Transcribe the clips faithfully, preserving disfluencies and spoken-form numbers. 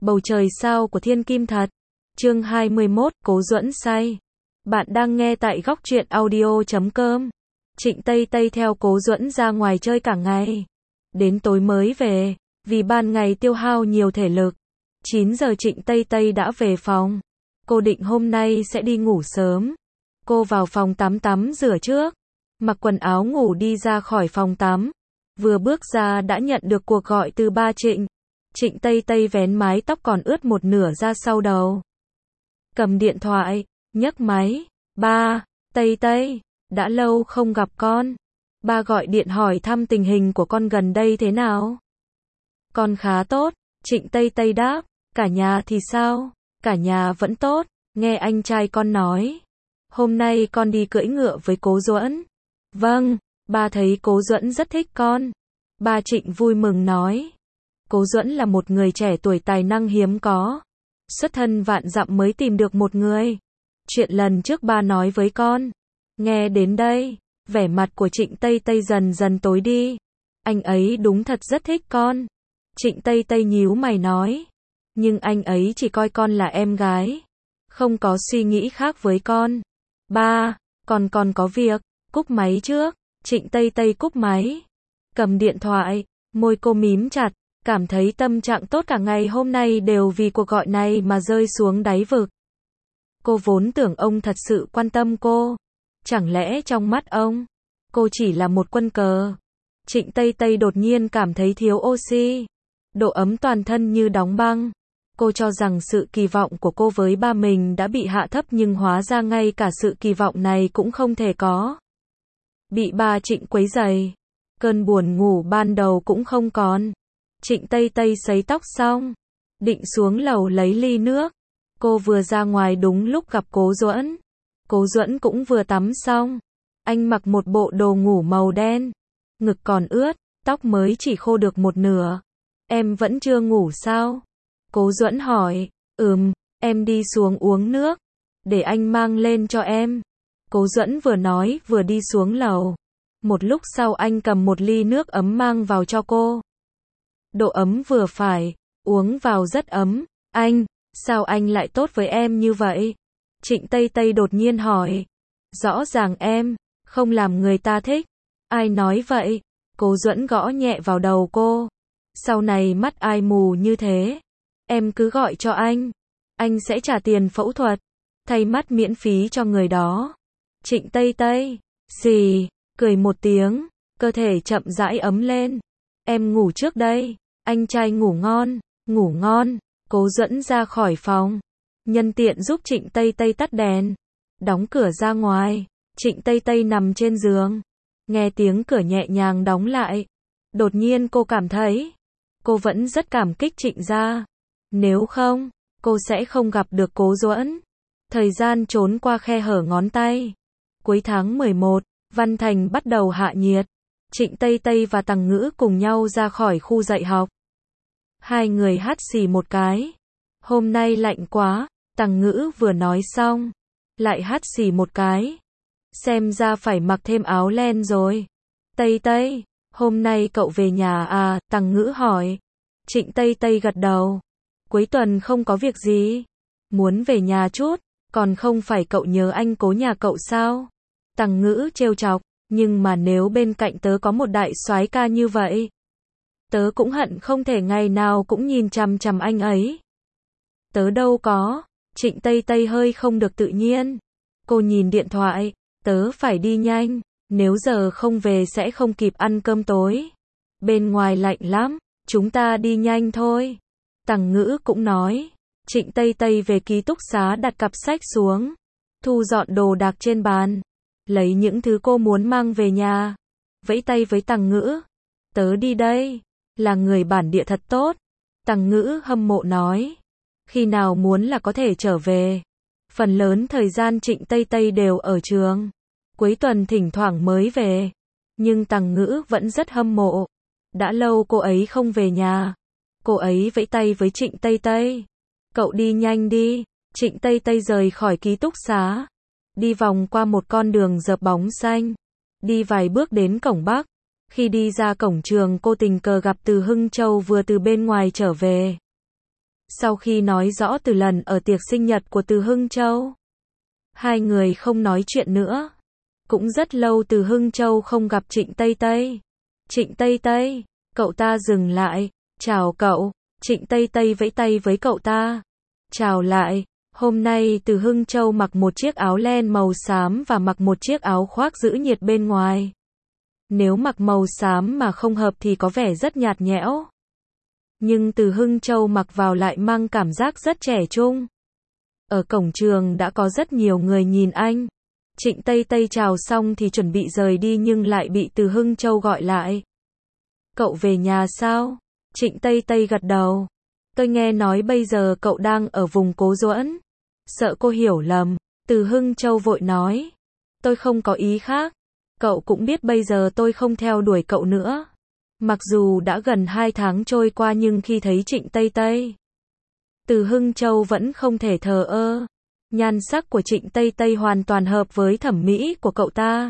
Bầu trời sao của thiên kim thật. Chương hai mươi mốt, Cố Duẫn say. Bạn đang nghe tại góc truyện audio chấm com. Trịnh Tây Tây theo Cố Duẫn ra ngoài chơi cả ngày. Đến tối mới về, vì ban ngày tiêu hao nhiều thể lực. chín giờ Trịnh Tây Tây đã về phòng. Cô định hôm nay sẽ đi ngủ sớm. Cô vào phòng tắm tắm rửa trước. Mặc quần áo ngủ đi ra khỏi phòng tắm. Vừa bước ra đã nhận được cuộc gọi từ ba Trịnh. Trịnh Tây Tây vén mái tóc còn ướt một nửa ra sau đầu. Cầm điện thoại, nhấc máy. Ba, Tây Tây, đã lâu không gặp con. Ba gọi điện hỏi thăm tình hình của con gần đây thế nào. Con khá tốt, Trịnh Tây Tây đáp. Cả nhà thì sao? Cả nhà vẫn tốt, nghe anh trai con nói. Hôm nay con đi cưỡi ngựa với Cố Duẫn. Vâng, ba thấy Cố Duẫn rất thích con. Ba Trịnh vui mừng nói. Cố Duẫn là một người trẻ tuổi tài năng hiếm có. Xuất thân vạn dặm mới tìm được một người. Chuyện lần trước ba nói với con. Nghe đến đây, vẻ mặt của Trịnh Tây Tây dần dần tối đi. Anh ấy đúng thật rất thích con. Trịnh Tây Tây nhíu mày nói. Nhưng anh ấy chỉ coi con là em gái. Không có suy nghĩ khác với con. Ba, con còn có việc. Cúp máy trước. Trịnh Tây Tây cúp máy. Cầm điện thoại, môi cô mím chặt. Cảm thấy tâm trạng tốt cả ngày hôm nay đều vì cuộc gọi này mà rơi xuống đáy vực. Cô vốn tưởng ông thật sự quan tâm cô. Chẳng lẽ trong mắt ông, cô chỉ là một quân cờ. Trịnh Tây Tây đột nhiên cảm thấy thiếu oxy. Độ ấm toàn thân như đóng băng. Cô cho rằng sự kỳ vọng của cô với ba mình đã bị hạ thấp nhưng hóa ra ngay cả sự kỳ vọng này cũng không thể có. Bị ba Trịnh quấy rầy. Cơn buồn ngủ ban đầu cũng không còn. Trịnh Tây Tây sấy tóc xong, định xuống lầu lấy ly nước. Cô vừa ra ngoài đúng lúc gặp Cố Duẫn. Cố Duẫn cũng vừa tắm xong. Anh mặc một bộ đồ ngủ màu đen. Ngực còn ướt, tóc mới chỉ khô được một nửa. Em vẫn chưa ngủ sao? Cố Duẫn hỏi. Ừm, em đi xuống uống nước. Để anh mang lên cho em. Cố Duẫn vừa nói vừa đi xuống lầu. Một lúc sau anh cầm một ly nước ấm mang vào cho cô. Độ ấm vừa phải, uống vào rất ấm. Anh, sao anh lại tốt với em như vậy? Trịnh Tây Tây đột nhiên hỏi. Rõ ràng em, không làm người ta thích. Ai nói vậy? Cố Duẫn gõ nhẹ vào đầu cô. Sau này mắt ai mù như thế? Em cứ gọi cho anh. Anh sẽ trả tiền phẫu thuật. Thay mắt miễn phí cho người đó. Trịnh Tây Tây, xì, cười một tiếng. Cơ thể chậm rãi ấm lên. Em ngủ trước đây. Anh trai ngủ ngon, ngủ ngon. Cố Duẫn ra khỏi phòng. Nhân tiện giúp Trịnh Tây Tây tắt đèn. Đóng cửa ra ngoài. Trịnh Tây Tây nằm trên giường. Nghe tiếng cửa nhẹ nhàng đóng lại. Đột nhiên cô cảm thấy. Cô vẫn rất cảm kích Trịnh gia. Nếu không, cô sẽ không gặp được Cố Duẫn. Thời gian trốn qua khe hở ngón tay. Cuối tháng mười một, Văn Thành bắt đầu hạ nhiệt. Trịnh Tây Tây và Tằng Ngữ cùng nhau ra khỏi khu dạy học. Hai người hắt xì một cái. Hôm nay lạnh quá, Tằng Ngữ vừa nói xong. Lại hắt xì một cái. Xem ra phải mặc thêm áo len rồi. Tây Tây, hôm nay cậu về nhà à? Tằng Ngữ hỏi. Trịnh Tây Tây gật đầu. Cuối tuần không có việc gì. Muốn về nhà chút, còn không phải cậu nhớ anh Cố nhà cậu sao? Tằng Ngữ trêu chọc. Nhưng mà nếu bên cạnh tớ có một đại soái ca như vậy, tớ cũng hận không thể ngày nào cũng nhìn chằm chằm anh ấy. Tớ đâu có. Trịnh Tây Tây hơi không được tự nhiên. Cô nhìn điện thoại. Tớ phải đi nhanh. Nếu giờ không về sẽ không kịp ăn cơm tối. Bên ngoài lạnh lắm. Chúng ta đi nhanh thôi. Tằng Ngữ cũng nói. Trịnh Tây Tây về ký túc xá đặt cặp sách xuống. Thu dọn đồ đạc trên bàn. Lấy những thứ cô muốn mang về nhà. Vẫy tay với Tằng Ngữ. Tớ đi đây. Là người bản địa thật tốt. Tằng Ngữ hâm mộ nói. Khi nào muốn là có thể trở về. Phần lớn thời gian Trịnh Tây Tây đều ở trường. Cuối tuần thỉnh thoảng mới về. Nhưng Tằng Ngữ vẫn rất hâm mộ. Đã lâu cô ấy không về nhà. Cô ấy vẫy tay với Trịnh Tây Tây. Cậu đi nhanh đi. Trịnh Tây Tây rời khỏi ký túc xá. Đi vòng qua một con đường dợp bóng xanh. Đi vài bước đến cổng Bắc. Khi đi ra cổng trường cô tình cờ gặp Từ Hưng Châu vừa từ bên ngoài trở về. Sau khi nói rõ từ lần ở tiệc sinh nhật của Từ Hưng Châu, hai người không nói chuyện nữa. Cũng rất lâu Từ Hưng Châu không gặp Trịnh Tây Tây. Trịnh Tây Tây, cậu ta dừng lại, chào cậu. Trịnh Tây Tây vẫy tay với cậu ta, chào lại. Hôm nay Từ Hưng Châu mặc một chiếc áo len màu xám và mặc một chiếc áo khoác giữ nhiệt bên ngoài. Nếu mặc màu xám mà không hợp thì có vẻ rất nhạt nhẽo. Nhưng Từ Hưng Châu mặc vào lại mang cảm giác rất trẻ trung. Ở cổng trường đã có rất nhiều người nhìn anh. Trịnh Tây Tây chào xong thì chuẩn bị rời đi nhưng lại bị Từ Hưng Châu gọi lại. Cậu về nhà sao? Trịnh Tây Tây gật đầu. Tôi nghe nói bây giờ cậu đang ở vùng Cố Duẫn. Sợ cô hiểu lầm. Từ Hưng Châu vội nói. Tôi không có ý khác. Cậu cũng biết bây giờ tôi không theo đuổi cậu nữa. Mặc dù đã gần hai tháng trôi qua nhưng khi thấy Trịnh Tây Tây, Từ Hưng Châu vẫn không thể thờ ơ. Nhan sắc của Trịnh Tây Tây hoàn toàn hợp với thẩm mỹ của cậu ta.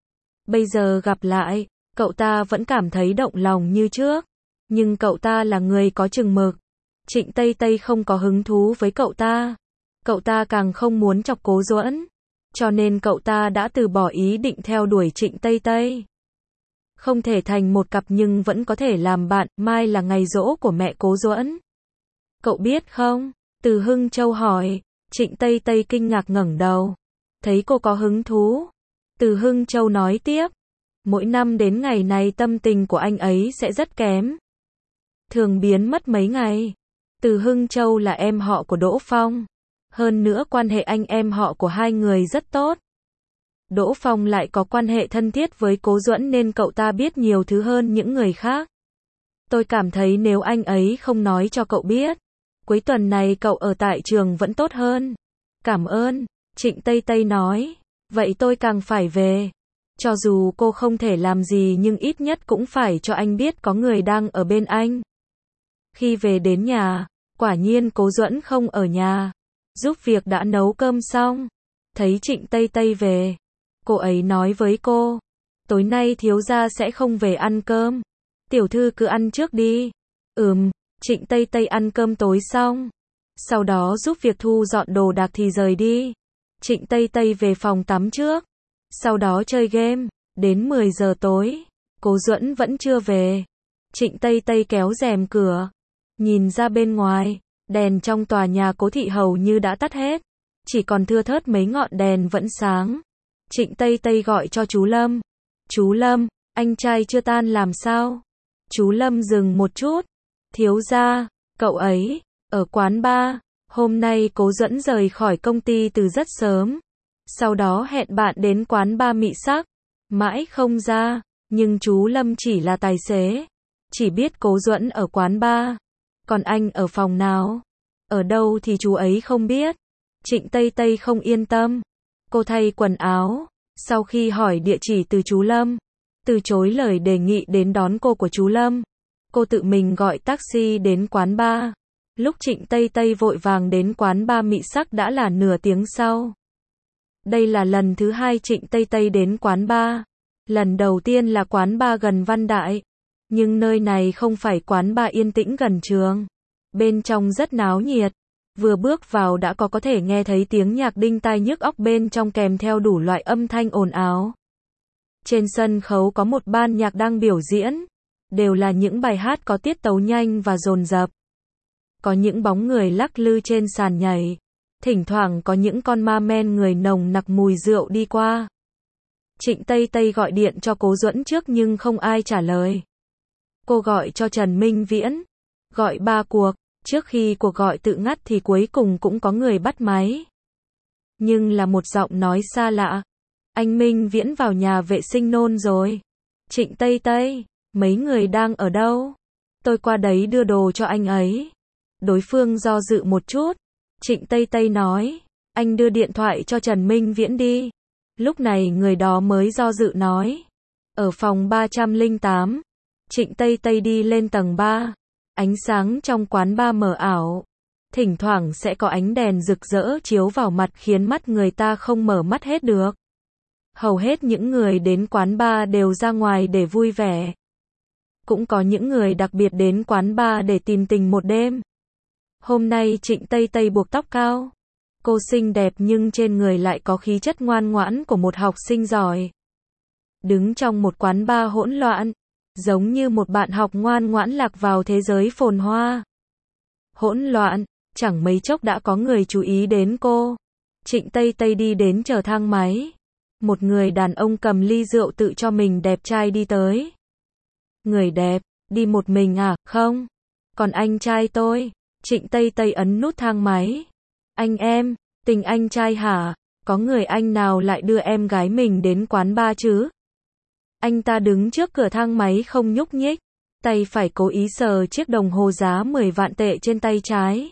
Bây giờ gặp lại, cậu ta vẫn cảm thấy động lòng như trước. Nhưng cậu ta là người có chừng mực. Trịnh Tây Tây không có hứng thú với cậu ta. Cậu ta càng không muốn chọc Cố Duẫn. Cho nên cậu ta đã từ bỏ ý định theo đuổi Trịnh Tây Tây. Không thể thành một cặp nhưng vẫn có thể làm bạn. Mai là ngày giỗ của mẹ Cố Duẫn. Cậu biết không? Từ Hưng Châu hỏi. Trịnh Tây Tây kinh ngạc ngẩng đầu. Thấy cô có hứng thú. Từ Hưng Châu nói tiếp. Mỗi năm đến ngày này tâm tình của anh ấy sẽ rất kém. Thường biến mất mấy ngày. Từ Hưng Châu là em họ của Đỗ Phong. Hơn nữa quan hệ anh em họ của hai người rất tốt. Đỗ Phong lại có quan hệ thân thiết với Cố Duẫn nên cậu ta biết nhiều thứ hơn những người khác. Tôi cảm thấy nếu anh ấy không nói cho cậu biết, cuối tuần này cậu ở tại trường vẫn tốt hơn. Cảm ơn, Trịnh Tây Tây nói. Vậy tôi càng phải về. Cho dù cô không thể làm gì nhưng ít nhất cũng phải cho anh biết có người đang ở bên anh. Khi về đến nhà, quả nhiên Cố Duẫn không ở nhà. Giúp việc đã nấu cơm xong. Thấy Trịnh Tây Tây về, cô ấy nói với cô. Tối nay thiếu gia sẽ không về ăn cơm. Tiểu thư cứ ăn trước đi. Ừm, Trịnh Tây Tây ăn cơm tối xong. Sau đó giúp việc thu dọn đồ đạc thì rời đi. Trịnh Tây Tây về phòng tắm trước. Sau đó chơi game. Đến mười giờ tối. Cố Duẫn vẫn chưa về. Trịnh Tây Tây kéo rèm cửa. Nhìn ra bên ngoài. Đèn trong tòa nhà Cố thị hầu như đã tắt hết. Chỉ còn thưa thớt mấy ngọn đèn vẫn sáng. Trịnh Tây Tây gọi cho chú Lâm. Chú Lâm, anh trai chưa tan làm sao? Chú Lâm dừng một chút. Thiếu gia, cậu ấy, ở quán bar. Hôm nay Cố Duẫn rời khỏi công ty từ rất sớm. Sau đó hẹn bạn đến quán bar Mị Sắc. Mãi không ra, nhưng chú Lâm chỉ là tài xế. Chỉ biết Cố Duẫn ở quán bar. Còn anh ở phòng nào? Ở đâu thì chú ấy không biết. Trịnh Tây Tây không yên tâm. Cô thay quần áo. Sau khi hỏi địa chỉ từ chú Lâm, từ chối lời đề nghị đến đón cô của chú Lâm, cô tự mình gọi taxi đến quán bar. Lúc Trịnh Tây Tây vội vàng đến quán bar Mị Sắc đã là nửa tiếng sau. Đây là lần thứ hai Trịnh Tây Tây đến quán bar. Lần đầu tiên là quán bar gần Văn Đại. Nhưng nơi này không phải quán bar yên tĩnh gần trường. Bên trong rất náo nhiệt. Vừa bước vào đã có có thể nghe thấy tiếng nhạc đinh tai nhức óc bên trong kèm theo đủ loại âm thanh ồn ào. Trên sân khấu có một ban nhạc đang biểu diễn. Đều là những bài hát có tiết tấu nhanh và dồn dập. Có những bóng người lắc lư trên sàn nhảy. Thỉnh thoảng có những con ma men người nồng nặc mùi rượu đi qua. Trịnh Tây Tây gọi điện cho Cố Duẫn trước nhưng không ai trả lời. Cô gọi cho Trần Minh Viễn. Gọi ba cuộc. Trước khi cuộc gọi tự ngắt thì cuối cùng cũng có người bắt máy. Nhưng là một giọng nói xa lạ. Anh Minh Viễn vào nhà vệ sinh nôn rồi. Trịnh Tây Tây, mấy người đang ở đâu? Tôi qua đấy đưa đồ cho anh ấy. Đối phương do dự một chút. Trịnh Tây Tây nói, anh đưa điện thoại cho Trần Minh Viễn đi. Lúc này người đó mới do dự nói. Ở phòng ba trăm lẻ tám. Trịnh Tây Tây đi lên tầng ba. Ánh sáng trong quán bar mờ ảo. Thỉnh thoảng sẽ có ánh đèn rực rỡ chiếu vào mặt khiến mắt người ta không mở mắt hết được. Hầu hết những người đến quán bar đều ra ngoài để vui vẻ. Cũng có những người đặc biệt đến quán bar để tìm tình một đêm. Hôm nay Trịnh Tây Tây buộc tóc cao. Cô xinh đẹp nhưng trên người lại có khí chất ngoan ngoãn của một học sinh giỏi. Đứng trong một quán bar hỗn loạn, giống như một bạn học ngoan ngoãn lạc vào thế giới phồn hoa. Hỗn loạn, chẳng mấy chốc đã có người chú ý đến cô. Trịnh Tây Tây đi đến chờ thang máy. Một người đàn ông cầm ly rượu tự cho mình đẹp trai đi tới. Người đẹp, đi một mình à? Không. Còn anh trai tôi. Trịnh Tây Tây ấn nút thang máy. Anh em, tình anh trai hả? Có người anh nào lại đưa em gái mình đến quán bar chứ? Anh ta đứng trước cửa thang máy không nhúc nhích. Tay phải cố ý sờ chiếc đồng hồ giá mười vạn tệ trên tay trái.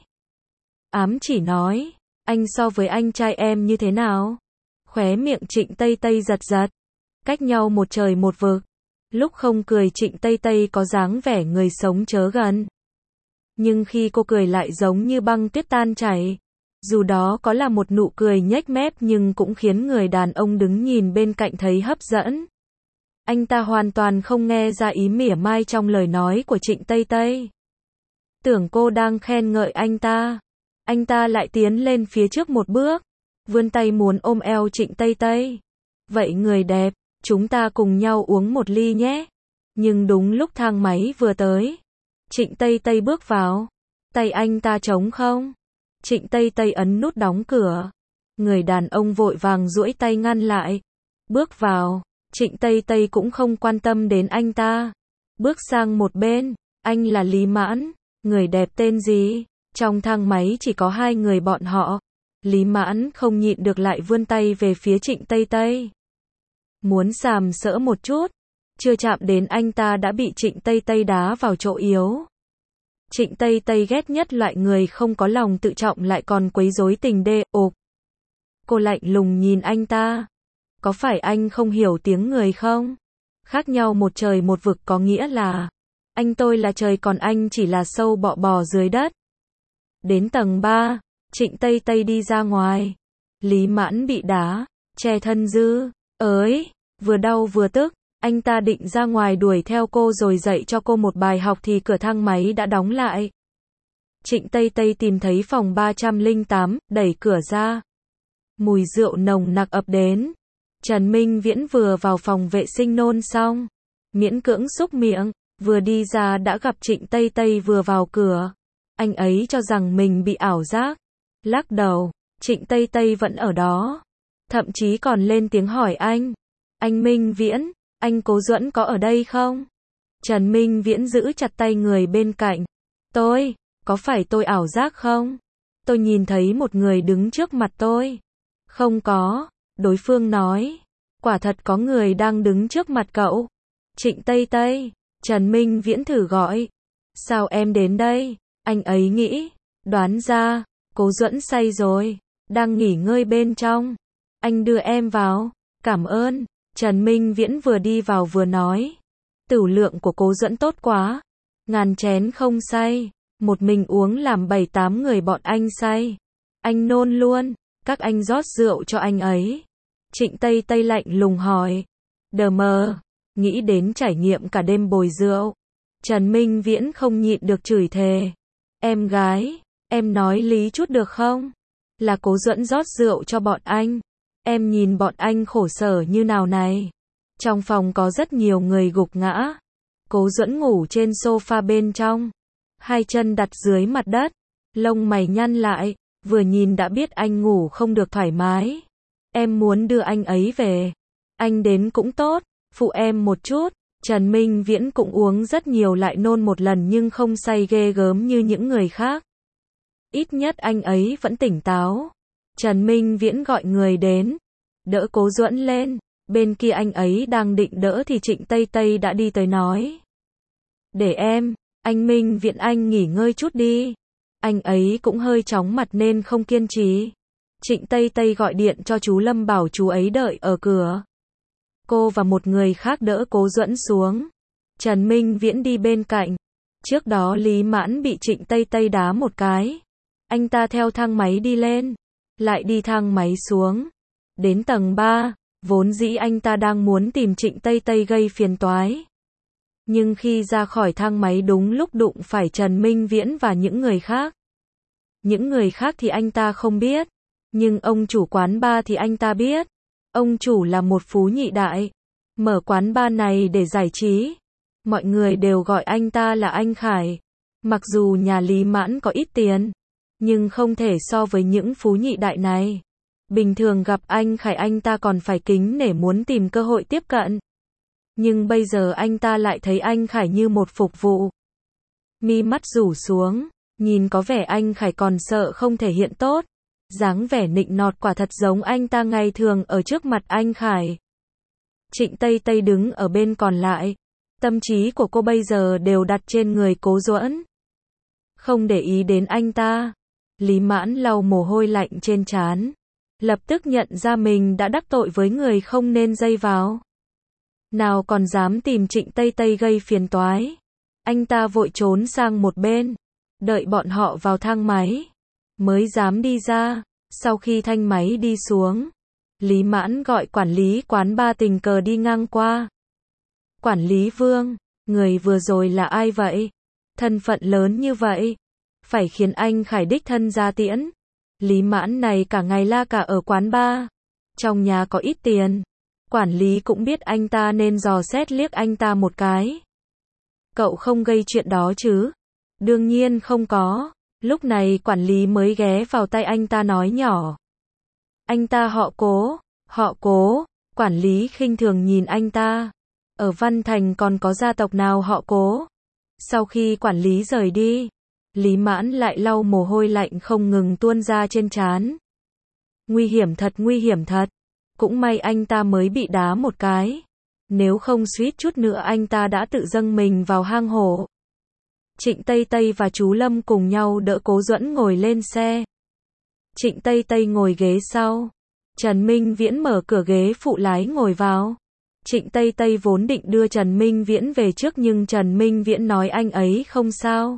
Ám chỉ nói, anh so với anh trai em như thế nào? Khóe miệng Trịnh Tây Tây giật giật. Cách nhau một trời một vực. Lúc không cười Trịnh Tây Tây có dáng vẻ người sống chớ gần. Nhưng khi cô cười lại giống như băng tuyết tan chảy. Dù đó có là một nụ cười nhếch mép nhưng cũng khiến người đàn ông đứng nhìn bên cạnh thấy hấp dẫn. Anh ta hoàn toàn không nghe ra ý mỉa mai trong lời nói của Trịnh Tây Tây. Tưởng cô đang khen ngợi anh ta. Anh ta lại tiến lên phía trước một bước, vươn tay muốn ôm eo Trịnh Tây Tây. Vậy người đẹp, chúng ta cùng nhau uống một ly nhé. Nhưng đúng lúc thang máy vừa tới, Trịnh Tây Tây bước vào. Tay anh ta trống không? Trịnh Tây Tây ấn nút đóng cửa. Người đàn ông vội vàng duỗi tay ngăn lại. Bước vào, Trịnh Tây Tây cũng không quan tâm đến anh ta. Bước sang một bên, anh là Lý Mãn. Người đẹp tên gì? Trong thang máy chỉ có hai người bọn họ. Lý Mãn không nhịn được lại vươn tay về phía Trịnh Tây Tây. Muốn sàm sỡ một chút. Chưa chạm đến anh ta đã bị Trịnh Tây Tây đá vào chỗ yếu. Trịnh Tây Tây ghét nhất loại người không có lòng tự trọng lại còn quấy rối tình đê, ộp. Cô lạnh lùng nhìn anh ta. Có phải anh không hiểu tiếng người không? Khác nhau một trời một vực có nghĩa là anh tôi là trời còn anh chỉ là sâu bọ bò dưới đất. Đến tầng ba, Trịnh Tây Tây đi ra ngoài. Lý Mãn bị đá, che thân dư, ới, vừa đau vừa tức. Anh ta định ra ngoài đuổi theo cô rồi dạy cho cô một bài học thì cửa thang máy đã đóng lại. Trịnh Tây Tây tìm thấy phòng ba trăm lẻ tám, đẩy cửa ra. Mùi rượu nồng nặc ập đến. Trần Minh Viễn vừa vào phòng vệ sinh nôn xong. Miễn cưỡng xúc miệng, vừa đi ra đã gặp Trịnh Tây Tây vừa vào cửa. Anh ấy cho rằng mình bị ảo giác. Lắc đầu, Trịnh Tây Tây vẫn ở đó. Thậm chí còn lên tiếng hỏi anh. Anh Minh Viễn, anh Cố Duẫn có ở đây không? Trần Minh Viễn giữ chặt tay người bên cạnh. Tôi, có phải tôi ảo giác không? Tôi nhìn thấy một người đứng trước mặt tôi. Không có, đối phương nói. Quả thật có người đang đứng trước mặt cậu. Trịnh Tây Tây, Trần Minh Viễn thử gọi. Sao em đến đây? Anh ấy nghĩ, đoán ra, Cố Duẫn say rồi, đang nghỉ ngơi bên trong. Anh đưa em vào, cảm ơn. Trần Minh Viễn vừa đi vào vừa nói. Tửu lượng của Cố Duẫn tốt quá. Ngàn chén không say, một mình uống làm bảy tám người bọn anh say. Anh nôn luôn, các anh rót rượu cho anh ấy. Trịnh Tây Tây lạnh lùng hỏi. Đờ mờ, nghĩ đến trải nghiệm cả đêm bồi rượu. Trần Minh Viễn không nhịn được chửi thề. Em gái, em nói lý chút được không? Là Cố Duẫn rót rượu cho bọn anh. Em nhìn bọn anh khổ sở như nào này. Trong phòng có rất nhiều người gục ngã. Cố Duẫn ngủ trên sofa bên trong. Hai chân đặt dưới mặt đất. Lông mày nhăn lại. Vừa nhìn đã biết anh ngủ không được thoải mái. Em muốn đưa anh ấy về. Anh đến cũng tốt. Phụ em một chút. Trần Minh Viễn cũng uống rất nhiều lại nôn một lần nhưng không say ghê gớm như những người khác. Ít nhất anh ấy vẫn tỉnh táo. Trần Minh Viễn gọi người đến. Đỡ Cố Duẫn lên. Bên kia anh ấy đang định đỡ thì Trịnh Tây Tây đã đi tới nói. Để em, anh Minh Viễn anh nghỉ ngơi chút đi. Anh ấy cũng hơi chóng mặt nên không kiên trì. Trịnh Tây Tây gọi điện cho chú Lâm bảo chú ấy đợi ở cửa. Cô và một người khác đỡ Cố Duẫn xuống. Trần Minh Viễn đi bên cạnh. Trước đó Lý Mãn bị Trịnh Tây Tây đá một cái. Anh ta theo thang máy đi lên. Lại đi thang máy xuống. Đến tầng ba, vốn dĩ anh ta đang muốn tìm Trịnh Tây Tây gây phiền toái. Nhưng khi ra khỏi thang máy đúng lúc đụng phải Trần Minh Viễn và những người khác. Những người khác thì anh ta không biết, nhưng ông chủ quán bar thì anh ta biết. Ông chủ là một phú nhị đại, mở quán bar này để giải trí. Mọi người đều gọi anh ta là anh Khải. Mặc dù nhà Lý Mãn có ít tiền, nhưng không thể so với những phú nhị đại này. Bình thường gặp anh Khải anh ta còn phải kính nể muốn tìm cơ hội tiếp cận. Nhưng bây giờ anh ta lại thấy anh Khải như một phục vụ. Mi mắt rủ xuống, nhìn có vẻ anh Khải còn sợ không thể hiện tốt. Dáng vẻ nịnh nọt quả thật giống anh ta ngày thường ở trước mặt anh Khải. Trịnh Tây Tây đứng ở bên còn lại. Tâm trí của cô bây giờ đều đặt trên người Cố Duẫn. Không để ý đến anh ta. Lý Mãn lau mồ hôi lạnh trên trán. Lập tức nhận ra mình đã đắc tội với người không nên dây vào. Nào còn dám tìm Trịnh Tây Tây gây phiền toái. Anh ta vội trốn sang một bên. Đợi bọn họ vào thang máy. Mới dám đi ra. Sau khi thang máy đi xuống. Lý Mãn gọi quản lý quán bar tình cờ đi ngang qua. Quản lý Vương, người vừa rồi là ai vậy? Thân phận lớn như vậy. Phải khiến anh Khải đích thân ra tiễn. Lý Mãn này cả ngày la cả ở quán bar. Trong nhà có ít tiền. Quản lý cũng biết anh ta nên dò xét liếc anh ta một cái. Cậu không gây chuyện đó chứ? Đương nhiên không có. Lúc này quản lý mới ghé vào tay anh ta nói nhỏ. Anh ta họ Cố. Họ Cố. Quản lý khinh thường nhìn anh ta. Ở Văn Thành còn có gia tộc nào họ Cố? Sau khi quản lý rời đi, Lý Mãn lại lau mồ hôi lạnh không ngừng tuôn ra trên trán. Nguy hiểm thật, nguy hiểm thật. Cũng may anh ta mới bị đá một cái. Nếu không suýt chút nữa anh ta đã tự dâng mình vào hang hổ. Trịnh Tây Tây và chú Lâm cùng nhau đỡ Cố Duẫn ngồi lên xe. Trịnh Tây Tây ngồi ghế sau. Trần Minh Viễn mở cửa ghế phụ lái ngồi vào. Trịnh Tây Tây vốn định đưa Trần Minh Viễn về trước nhưng Trần Minh Viễn nói anh ấy không sao.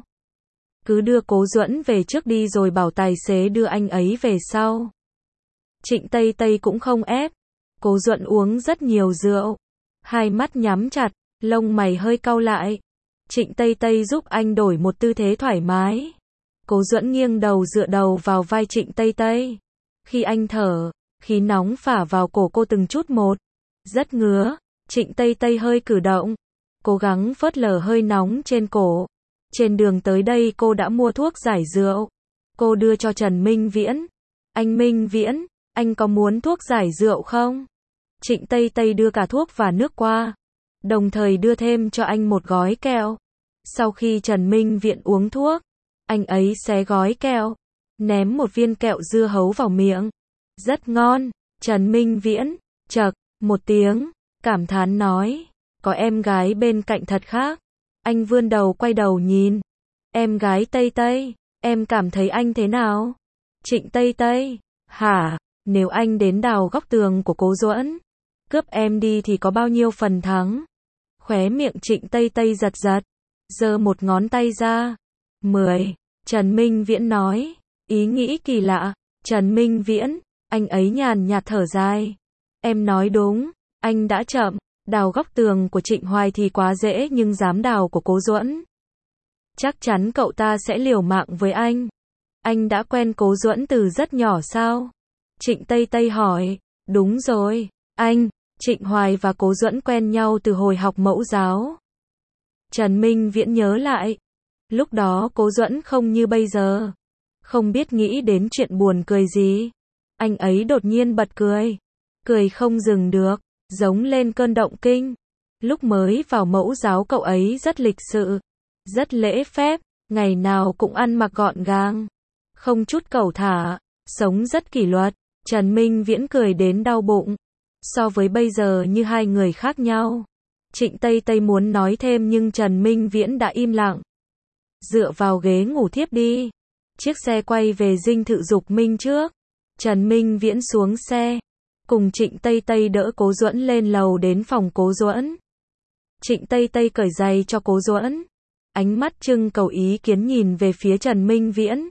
Cứ đưa Cố Duẫn về trước đi rồi bảo tài xế đưa anh ấy về sau. Trịnh Tây Tây cũng không ép. Cố Duẫn uống rất nhiều rượu. Hai mắt nhắm chặt, lông mày hơi cau lại. Trịnh Tây Tây giúp anh đổi một tư thế thoải mái. Cố Duẫn nghiêng đầu dựa đầu vào vai Trịnh Tây Tây. Khi anh thở, khí nóng phả vào cổ cô từng chút một. Rất ngứa. Trịnh Tây Tây hơi cử động. Cố gắng phớt lờ hơi nóng trên cổ. Trên đường tới đây cô đã mua thuốc giải rượu. Cô đưa cho Trần Minh Viễn. Anh Minh Viễn, anh có muốn thuốc giải rượu không? Trịnh Tây Tây đưa cả thuốc và nước qua. Đồng thời đưa thêm cho anh một gói kẹo. Sau khi Trần Minh Viễn uống thuốc, anh ấy xé gói kẹo. Ném một viên kẹo dưa hấu vào miệng. Rất ngon. Trần Minh Viễn, chậc, một tiếng, cảm thán nói. Có em gái bên cạnh thật khác. Anh vươn đầu quay đầu nhìn. Em gái Tây Tây, em cảm thấy anh thế nào? Trịnh Tây Tây, hả? Nếu anh đến đào góc tường của Cố Duẫn, cướp em đi thì có bao nhiêu phần thắng? Khóe miệng Trịnh Tây Tây giật giật, giơ một ngón tay ra. Mười. Trần Minh Viễn nói. Ý nghĩ kỳ lạ. Trần Minh Viễn, anh ấy nhàn nhạt thở dài. Em nói đúng, anh đã chậm. Đào góc tường của Trịnh Hoài thì quá dễ nhưng dám đào của Cố Duẫn. Chắc chắn cậu ta sẽ liều mạng với anh. Anh đã quen Cố Duẫn từ rất nhỏ sao? Trịnh Tây Tây hỏi. Đúng rồi, anh. Trịnh Hoài và Cố Duẫn quen nhau từ hồi học mẫu giáo. Trần Minh Viễn nhớ lại. Lúc đó Cố Duẫn không như bây giờ. Không biết nghĩ đến chuyện buồn cười gì. Anh ấy đột nhiên bật cười. Cười không dừng được. Giống lên cơn động kinh. Lúc mới vào mẫu giáo cậu ấy rất lịch sự. Rất lễ phép. Ngày nào cũng ăn mặc gọn gàng. Không chút cẩu thả. Sống rất kỷ luật. Trần Minh Viễn cười đến đau bụng. So với bây giờ như hai người khác nhau. Trịnh Tây Tây muốn nói thêm nhưng Trần Minh Viễn đã im lặng. Dựa vào ghế ngủ thiếp đi. Chiếc xe quay về dinh thự Dục Minh trước. Trần Minh Viễn xuống xe. Cùng Trịnh Tây Tây đỡ Cố Duẫn lên lầu đến phòng Cố Duẫn. Trịnh Tây Tây cởi giày cho Cố Duẫn. Ánh mắt trưng cầu ý kiến nhìn về phía Trần Minh Viễn.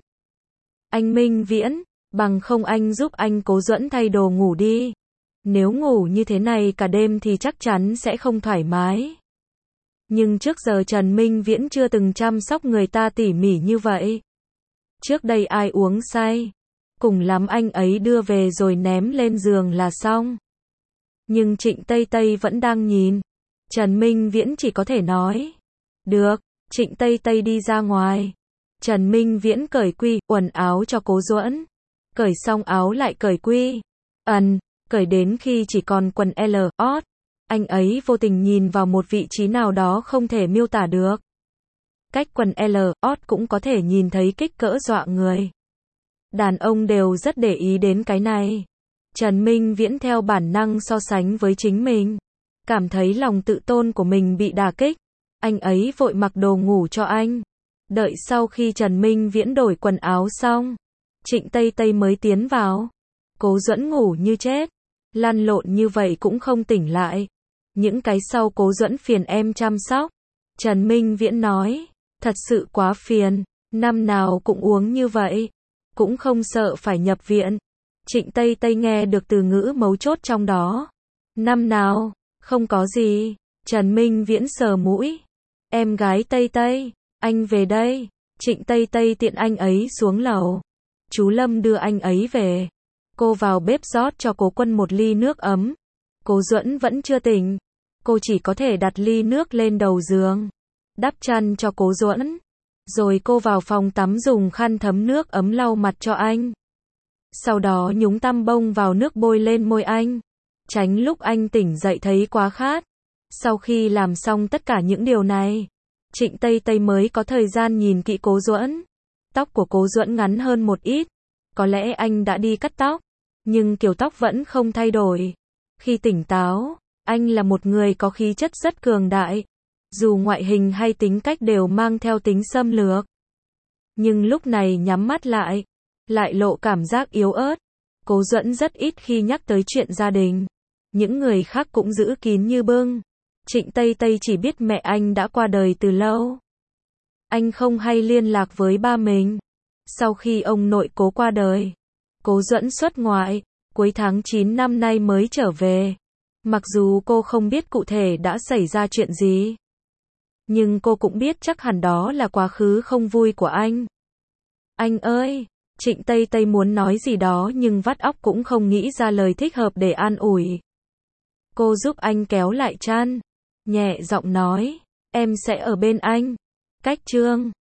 Anh Minh Viễn, bằng không anh giúp anh Cố Duẫn thay đồ ngủ đi. Nếu ngủ như thế này cả đêm thì chắc chắn sẽ không thoải mái. Nhưng trước giờ Trần Minh Viễn chưa từng chăm sóc người ta tỉ mỉ như vậy. Trước đây ai uống say, cùng lắm anh ấy đưa về rồi ném lên giường là xong. Nhưng Trịnh Tây Tây vẫn đang nhìn. Trần Minh Viễn chỉ có thể nói. Được, Trịnh Tây Tây đi ra ngoài. Trần Minh Viễn cởi quy, quần áo cho Cố Duẫn. Cởi xong áo lại cởi quy. Ẩn, cởi đến khi chỉ còn quần L, ót. Anh ấy vô tình nhìn vào một vị trí nào đó không thể miêu tả được. Cách quần L, ót cũng có thể nhìn thấy kích cỡ dọa người. Đàn ông đều rất để ý đến cái này. Trần Minh Viễn theo bản năng so sánh với chính mình. Cảm thấy lòng tự tôn của mình bị đả kích. Anh ấy vội mặc đồ ngủ cho anh. Đợi sau khi Trần Minh Viễn đổi quần áo xong, Trịnh Tây Tây mới tiến vào. Cố Duẫn ngủ như chết. Lăn lộn như vậy cũng không tỉnh lại. Những cái sau Cố Duẫn phiền em chăm sóc. Trần Minh Viễn nói, thật sự quá phiền. Năm nào cũng uống như vậy. Cũng không sợ phải nhập viện. Trịnh Tây Tây nghe được từ ngữ mấu chốt trong đó. Năm nào, không có gì. Trần Minh Viễn sờ mũi. Em gái Tây Tây, anh về đây. Trịnh Tây Tây tiện anh ấy xuống lầu. Chú Lâm đưa anh ấy về. Cô vào bếp rót cho Cố Quân một ly nước ấm. Cố Duẫn vẫn chưa tỉnh. Cô chỉ có thể đặt ly nước lên đầu giường. Đắp chăn cho Cố Duẫn. Rồi cô vào phòng tắm dùng khăn thấm nước ấm lau mặt cho anh. Sau đó nhúng tăm bông vào nước bôi lên môi anh. Tránh lúc anh tỉnh dậy thấy quá khát. Sau khi làm xong tất cả những điều này, Trịnh Tây Tây mới có thời gian nhìn kỹ Cố Duẫn. Tóc của Cố Duẫn ngắn hơn một ít. Có lẽ anh đã đi cắt tóc. Nhưng kiểu tóc vẫn không thay đổi. Khi tỉnh táo, anh là một người có khí chất rất cường đại. Dù ngoại hình hay tính cách đều mang theo tính xâm lược. Nhưng lúc này nhắm mắt lại, lại lộ cảm giác yếu ớt. Cố Duẫn rất ít khi nhắc tới chuyện gia đình. Những người khác cũng giữ kín như bưng. Trịnh Tây Tây chỉ biết mẹ anh đã qua đời từ lâu. Anh không hay liên lạc với ba mình. Sau khi ông nội Cố qua đời, Cố Duẫn xuất ngoại, cuối tháng chín năm nay mới trở về. Mặc dù cô không biết cụ thể đã xảy ra chuyện gì, nhưng cô cũng biết chắc hẳn đó là quá khứ không vui của anh. Anh ơi! Trịnh Tây Tây muốn nói gì đó nhưng vắt óc cũng không nghĩ ra lời thích hợp để an ủi. Cô giúp anh kéo lại chăn. Nhẹ giọng nói, em sẽ ở bên anh. Cách chương